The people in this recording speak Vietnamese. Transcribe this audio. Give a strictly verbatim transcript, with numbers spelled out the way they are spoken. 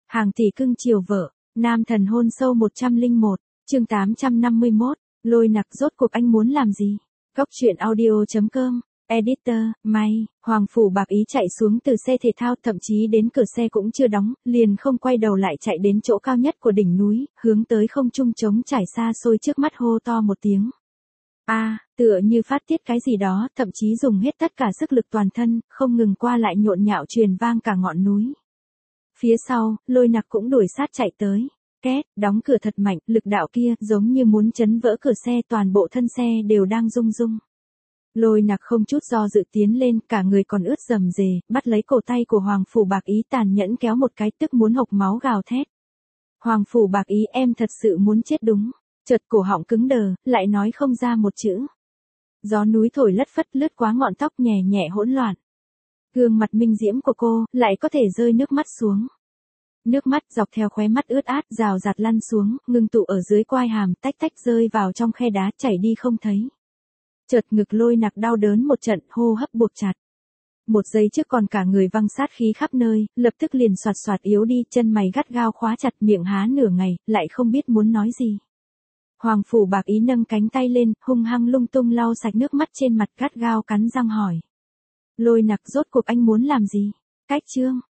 Hàng tỷ cưng chiều vợ, nam thần hôn sâu một trăm lẻ một, chương tám trăm năm mươi mốt, Lôi Nặc rốt cuộc anh muốn làm gì? Góc truyện audio chấm com, editor, May, Hoàng Phủ Bạc Ý chạy xuống từ xe thể thao, thậm chí đến cửa xe cũng chưa đóng, liền không quay đầu lại chạy đến chỗ cao nhất của đỉnh núi, hướng tới không trung trống trải xa xôi trước mắt hô to một tiếng. A, à, tựa như phát tiết cái gì đó, thậm chí dùng hết tất cả sức lực toàn thân, không ngừng qua lại nhộn nhạo truyền vang cả ngọn núi. Phía sau, Lôi Nặc cũng đuổi sát chạy tới. Két, đóng cửa thật mạnh, lực đạo kia giống như muốn chấn vỡ cửa xe, toàn bộ thân xe đều đang rung rung. Lôi Nặc không chút do dự tiến lên, cả người còn ướt rầm rề, bắt lấy cổ tay của Hoàng Phủ Bạc Ý tàn nhẫn kéo một cái, tức muốn hộc máu gào thét. Hoàng Phủ Bạc Ý, em thật sự muốn chết đúng. Chợt cổ họng cứng đờ, lại nói không ra một chữ. Gió núi thổi lất phất lướt qua ngọn tóc nhẹ nhẹ hỗn loạn. Gương mặt minh diễm của cô, lại có thể rơi nước mắt xuống. Nước mắt dọc theo khóe mắt ướt át rào rạt lăn xuống, ngưng tụ ở dưới quai hàm, tách tách rơi vào trong khe đá, chảy đi không thấy. Chợt ngực Lôi Nặc đau đớn một trận, hô hấp buộc chặt. Một giây trước còn cả người văng sát khí khắp nơi, lập tức liền xoạt xoạt yếu đi, chân mày gắt gao khóa chặt, miệng há nửa ngày, lại không biết muốn nói gì. Hoàng Phủ Bạc Ý nâng cánh tay lên, hung hăng lung tung lau sạch nước mắt trên mặt, gắt gao cắn răng hỏi. Lôi Nặc rốt cuộc anh muốn làm gì? Cách chương.